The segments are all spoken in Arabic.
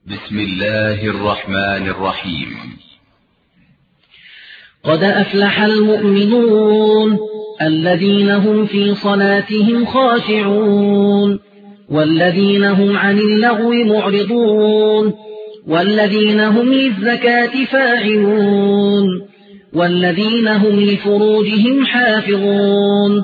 بسم الله الرحمن الرحيم. قد أفلح المؤمنون الذين هم في صلاتهم خاشعون والذين هم عن اللغو معرضون والذين هم للزكاة فاعلون والذين هم لفروجهم حافظون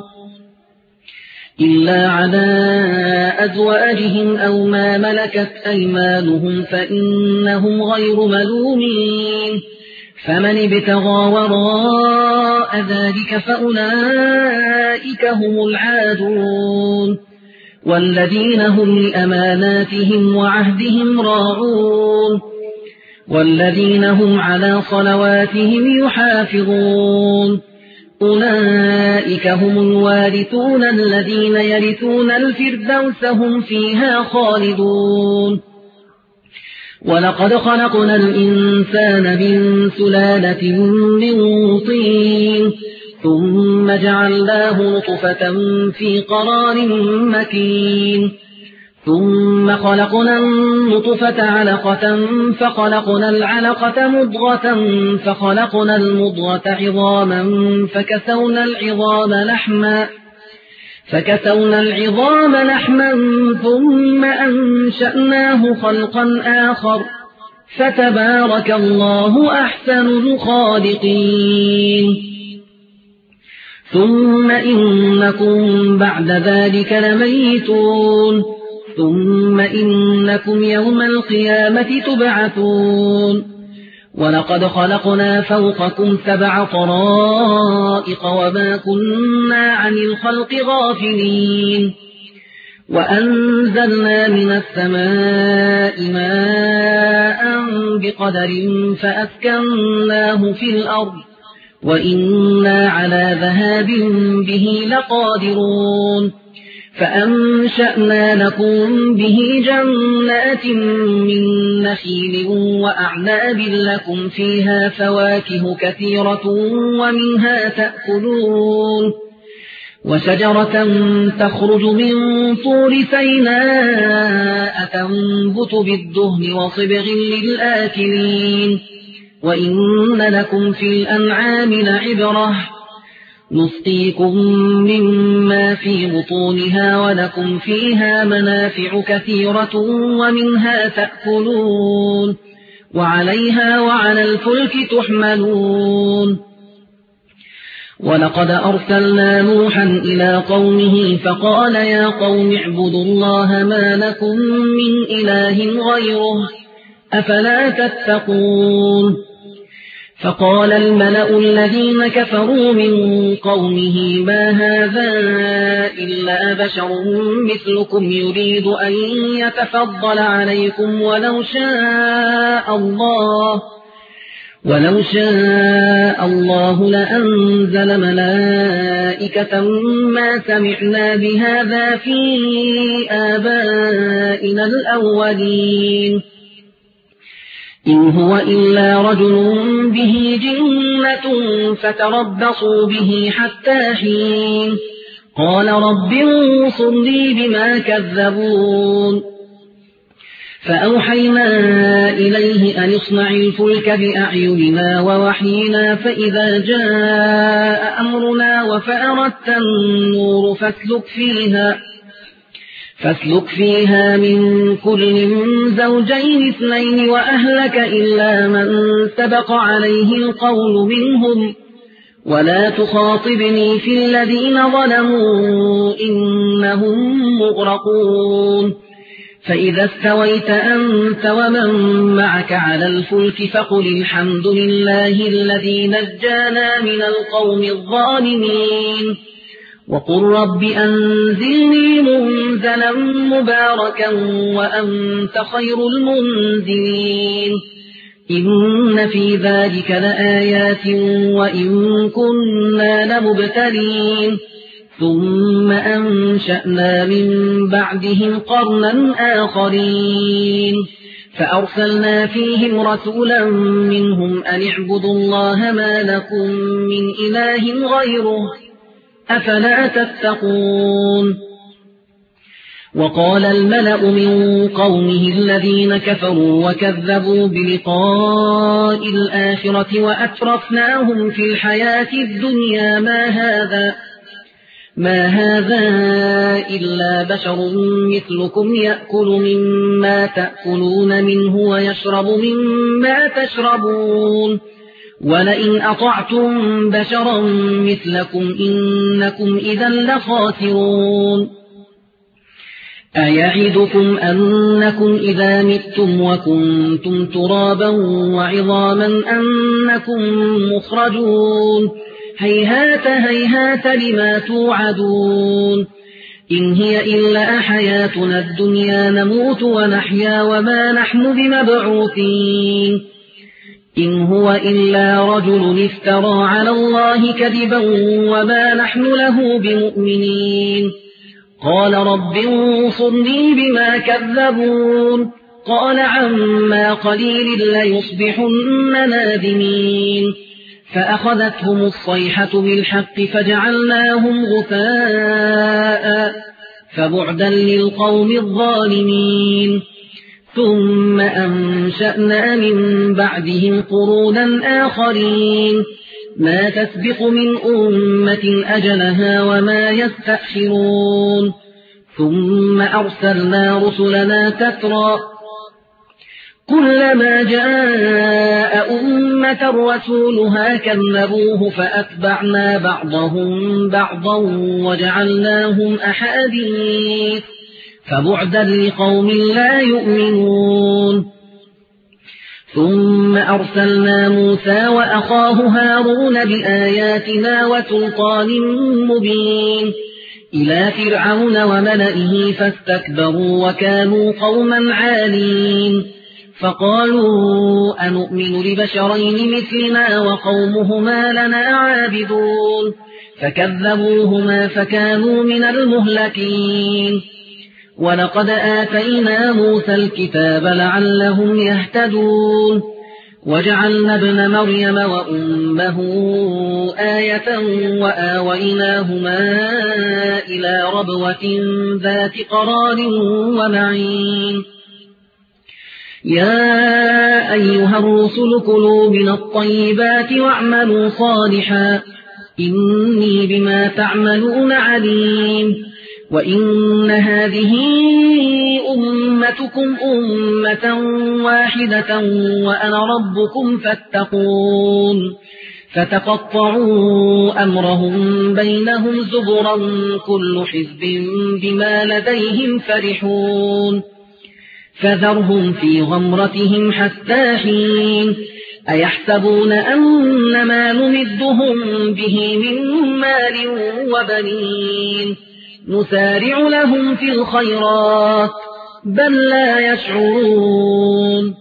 إلا على أزواجهم أو ما ملكت أيمانهم فإنهم غير ملومين فمن ابتغى وراء ذلك فأولئك هم العادون والذين هم لأماناتهم وعهدهم راعون والذين هم على صلواتهم يحافظون أولئك هم الوارثون الذين يرثون الفردوس هم فيها خالدون ولقد خلقنا الإنسان من سلالة من طين ثم جعلناه نطفة في قرار مكين ثم خلقنا النطفة علقة فخلقنا العلقة مضغة فخلقنا المضغة عظاما فكسونا العظام لحما ثم أنشأناه خلقا آخر فتبارك الله أحسن الخالقين ثم إنكم بعد ذلك لميتون ثم إنكم يوم القيامة تبعثون ولقد خلقنا فوقكم 7 طرائق وما كنا عن الخلق غافلين وأنزلنا من السماء ماء بقدر فأسكناه في الأرض وإنا على ذهاب به لقادرون فأنشأنا لكم به جنات من نخيل وأعناب لكم فيها فواكه كثيرة ومنها تأكلون وشجرة تخرج من طور سيناء تنبت بالدهن وصبغ للآكلين وإن لكم في الأنعام لعبرة نسقيكم مما في بطونها ولكم فيها منافع كثيرة ومنها تأكلون وعليها وعلى الفلك تحملون ولقد أرسلنا نوحا إلى قومه فقال يا قوم اعبدوا الله ما لكم من إله غيره أفلا تتقون فقال الملأ الذين كفروا من قومه ما هذا إلا بشر مثلكم يريد أن يتفضل عليكم ولو شاء الله لأنزل ملائكة ما سمعنا بهذا في آبائنا الأولين إن هو إلا رجل به جنة فتربصوا به حتى حين قال رب انصرني بما كذبون فأوحينا إليه أن اصنع الفلك بأعيننا ووحينا فإذا جاء أمرنا وفأردت النور فاسلك فيها من كل زوجين 2 وأهلك إلا من سبق عليه القول منهم ولا تخاطبني في الذين ظلموا إنهم مغرقون فإذا استويت أنت ومن معك على الفلك فقل الحمد لله الذي نجانا من القوم الظالمين وقل رب أنزلني منزلا مباركا وأنت خير المنزلين إن في ذلك لآيات وإن كنا لمبتلين ثم أنشأنا من بعدهم قرنا آخرين فأرسلنا فيهم رسولا منهم أن اعبدوا الله ما لكم من إله غيره أفلا تتقون وقال الملأ من قومه الذين كفروا وكذبوا بلقاء الآخرة وأترفناهم في الحياة الدنيا ما هذا إلا بشر مثلكم يأكل مما تأكلون منه ويشرب مما تشربون ولئن أطعتم بشرا مثلكم إنكم إذا لخاسرون أيعدكم أنكم إذا متم وكنتم ترابا وعظاما أنكم مخرجون هيهات هيهات لما توعدون إن هي إلا حياتنا الدنيا نموت ونحيا وما نحن بمبعوثين إن هو إلا رجل افترى على الله كذبا وما نحن له بمؤمنين قال رب انصرني بما كذبون قال عما قليل ليصبحن نادمين فأخذتهم الصيحة بالحق فجعلناهم غثاء فبعدا للقوم الظالمين ثم أنشأنا من بعدهم قرونا آخرين ما تسبق من أمة أجلها وما يستأخرون ثم أرسلنا رسلنا تترى كلما جاء أمة رسولها كذبوه فأتبعنا بعضهم بعضا وجعلناهم أحاديث فبعدا لقوم لا يؤمنون ثم أرسلنا موسى وأخاه هارون بآياتنا وسلطان مبين إلى فرعون وملئه فاستكبروا وكانوا قوما عالين فقالوا أنؤمن لبشرين مثلنا وقومهما لنا عابدون فكذبوهما فكانوا من المهلكين ولقد آتينا موسى الكتاب لعلهم يهتدون وجعلنا ابن مريم وأمه آية وآويناهما إلى ربوة ذات قرار ومعين يا أيها الرسل كلوا من الطيبات واعملوا صالحا إني بما تعملون عليم وإن هذه أمتكم أمة واحدة وأنا ربكم فاتقون فتقطعوا أمرهم بينهم زبرا كل حزب بما لديهم فرحون فذرهم في غمرتهم حتى حين أيحسبون أن ما نمدهم به من مال وبنين نسارع لهم في الخيرات بل لا يشعرون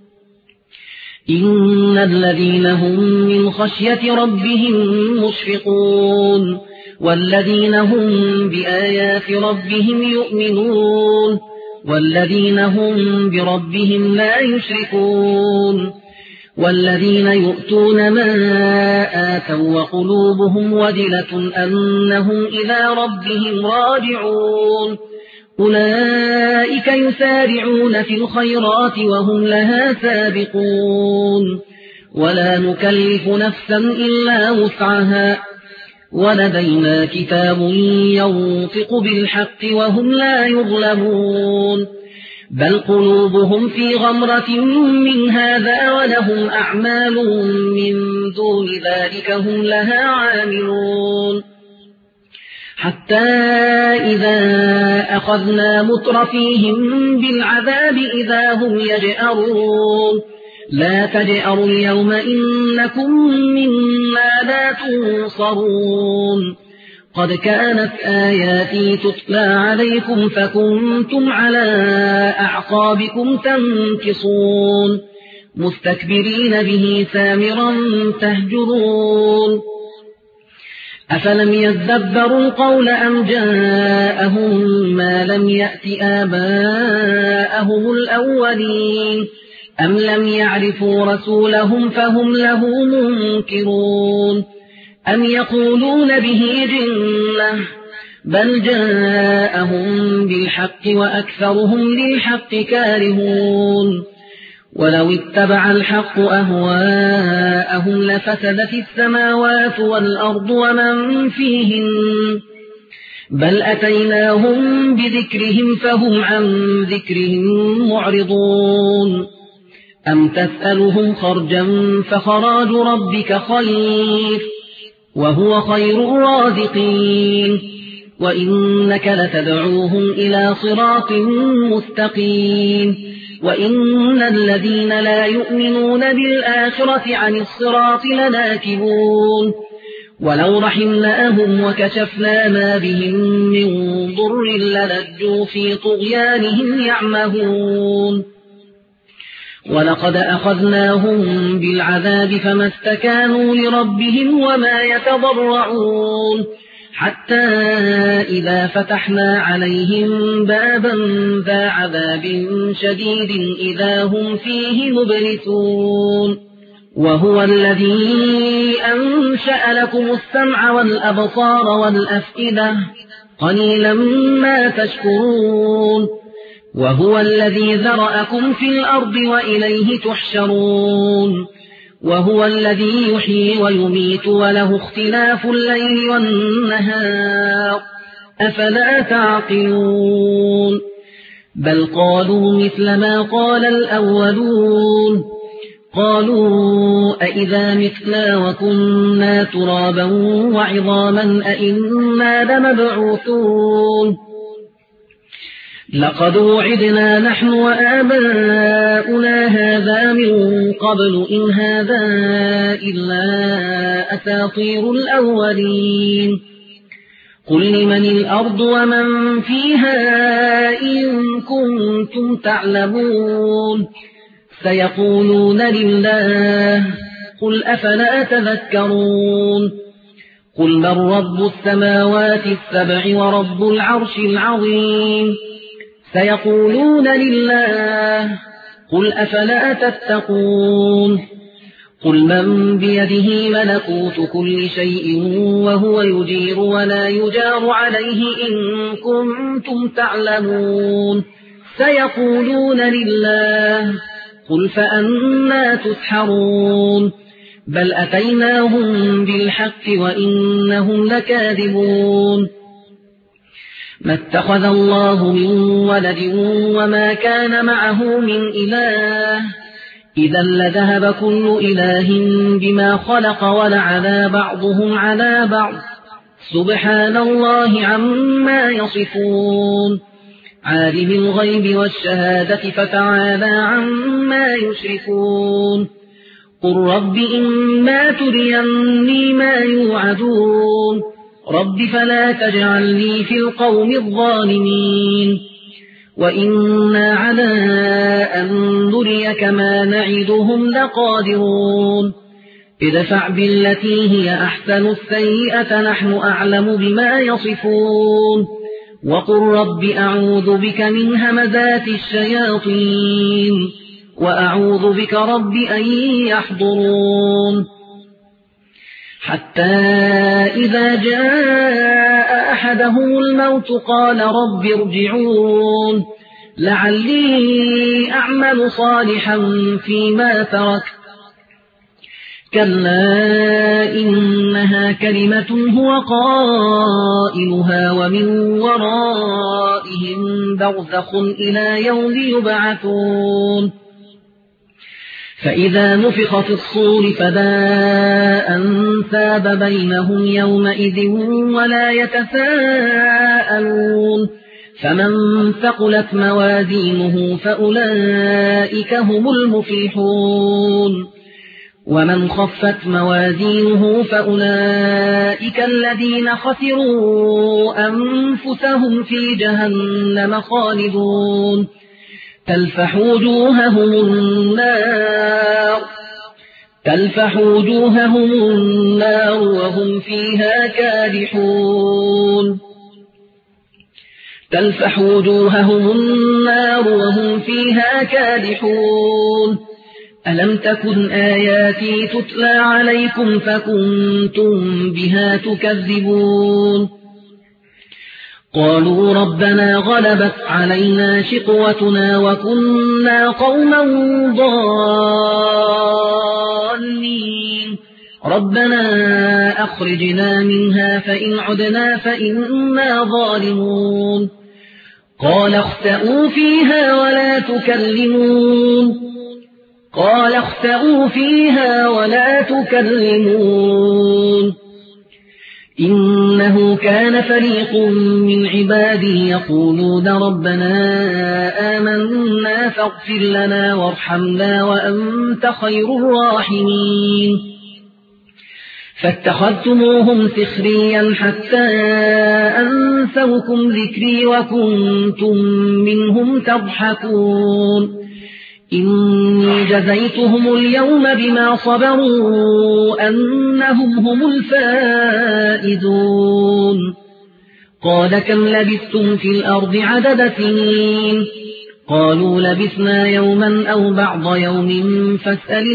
إن الذين هم من خشية ربهم مشفقون والذين هم بآيات ربهم يؤمنون والذين هم بربهم لا يشركون والذين يؤتون ما آتوا وقلوبهم وجلة أنهم إلى ربهم راجعون أولئك يسارعون في الخيرات وهم لها سابقون ولا نكلف نفسا إلا وسعها ولدينا كتاب ينطق بالحق وهم لا يظلمون بل قلوبهم في غمرة من هذا ولهم أعمال من دون ذلك هم لها عاملون حتى إذا أخذنا مترفيهم بالعذاب إذا هم يجأرون لا تجأروا اليوم إنكم منا لا تنصرون قد كانت آياتي تتلى عليكم فكنتم على أعقابكم تنكصون مستكبرين به سامرا تهجرون أفلم يدبروا القول أم جاءهم ما لم يأت آباءهم الأولين أم لم يعرفوا رسولهم فهم له منكرون أم يقولون به جنة بل جاءهم بالحق وأكثرهم للحق كارهون ولو اتبع الحق أهواءهم لفسدت السماوات والأرض ومن فيهن بل أتيناهم بذكرهم فهم عن ذكرهم معرضون أم تسألهم خرجا فخراج ربك خير وهو خير الرازقين وإنك لتدعوهم إلى صراط مستقيم وإن الذين لا يؤمنون بالآخرة عن الصراط لناكبون ولو رحمناهم وكشفنا ما بهم من ضر للجوا في طغيانهم يعمهون ولقد أخذناهم بالعذاب فما استكانوا لربهم وما يتضرعون حتى إذا فتحنا عليهم بابا ذا عذاب شديد إذا هم فيه مبلسون وهو الذي أنشأ لكم السمع والأبصار والأفئدة قليلا ما تشكرون وهو الذي ذرأكم في الأرض وإليه تحشرون وهو الذي يحيي ويميت وله اختلاف الليل والنهار أفلا تعقلون بل قالوا مثل ما قال الأولون قالوا أئذا متنا وكنا ترابا وعظاما أئنا لمبعوثون لقد وعدنا نحن وآباؤنا هذا من قبل إن هذا إلا أساطير الأولين قل لمن الأرض ومن فيها إن كنتم تعلمون سيقولون لله قل أفلا تذكرون قل من رب السماوات السبع ورب العرش العظيم سيقولون لله قل أفلا تتقون قل من بيده ملكوت كل شيء وهو يجير ولا يجار عليه إن كنتم تعلمون سيقولون لله قل فأنا تسحرون بل أتيناهم بالحق وإنهم لكاذبون ما اتخذ الله من ولد وما كان معه من إله إذا لذهب كل إله بما خلق ولعلى بعضهم على بعض سبحان الله عما يصفون عالم الغيب والشهادة فتعالى عما يشركون قل رب إما تريني ما يوعدون رب فلا تجعلني في القوم الظالمين وإنا على أن نريك ما نعدهم لقادرون ادفع بالتي هي أحسن السيئة نحن أعلم بما يصفون وقل رب أعوذ بك من همزات الشياطين وأعوذ بك رب أن يحضرون حتى إذا جاء أحدهم الموت قال رب ارجعون لعلي أعمل صالحا فيما تركت كلا إنها كلمة هو قائلها ومن ورائهم برزخ إلى يوم يبعثون فإذا نفخ في الصور فلا أنساب بينهم يومئذ ولا يتساءلون فمن ثقلت موازينه فأولئك هم المفلحون ومن خفت موازينه فأولئك الذين خسروا أنفسهم في جهنم خالدون تلفح وجوههم النار وهم فيها كادحون تلفح وجوههم النار وهم فيها كادحون ألم تكن آياتي تتلى عليكم فكنتم بها تكذبون قالوا ربنا غلبت علينا شقوتنا وكنا قوما ضالين ربنا أخرجنا منها فإن عدنا فإنا ظالمون قال اخسئوا فيها ولا تكلمون إنه كان فريق من عبادي يقولون ربنا آمنا فاغفر لنا وارحمنا وأنت خير الراحمين فاتخذتموهم سخريا حتى أنسوكم ذكري وكنتم منهم تضحكون إني جزيتهم اليوم بما صبروا أنهم هم الفائزون قال كم لبثتم في الأرض عدد سنين قالوا لبثنا يوما أو بعض يوم فاسأل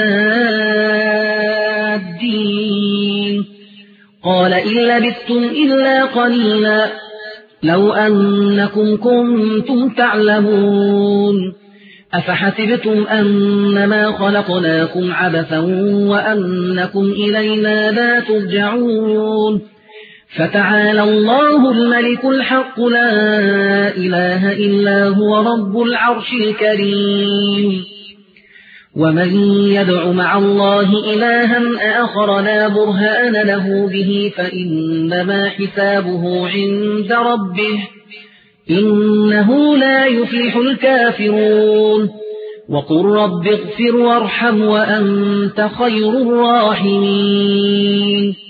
العادين قال إن لبثتم إلا قليلا لو أنكم كنتم تعلمون أفحسبتم أنما خلقناكم عبثا وأنكم إلينا لا ترجعون فتعالى الله الملك الحق لا إله إلا هو رب العرش الكريم ومن يدع مع الله إلها آخر لا برهان له به فإنما حسابه عند ربه إنه لا يفلح الكافرون وقل رب اغفر وارحم وأنت خير الراحمين